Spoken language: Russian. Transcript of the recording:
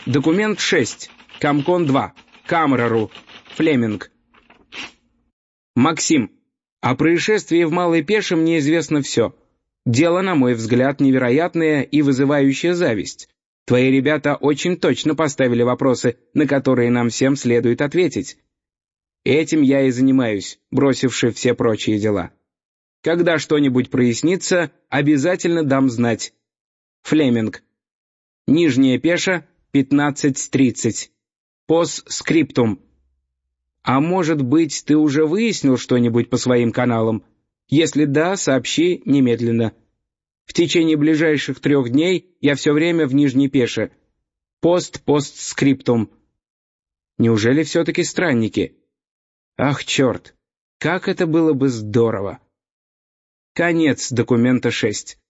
Документ 6. Комкон 2. Камереру. Флеминг. Максим. О происшествии в Малой Пеше мне известно все. Дело, на мой взгляд, невероятное и вызывающее зависть. Твои ребята очень точно поставили вопросы, на которые нам всем следует ответить. Этим я и занимаюсь, бросивши все прочие дела. Когда что-нибудь прояснится, обязательно дам знать. Флеминг. Нижняя Пеша, 15:30. Постскриптум. А может быть, ты уже выяснил что-нибудь по своим каналам? Если да, сообщи немедленно. В течение ближайших 3 дней я все время в Нижней Пеше. Постскриптум. Неужели все-таки странники? Ах, черт! Как это было бы здорово! Конец документа 6.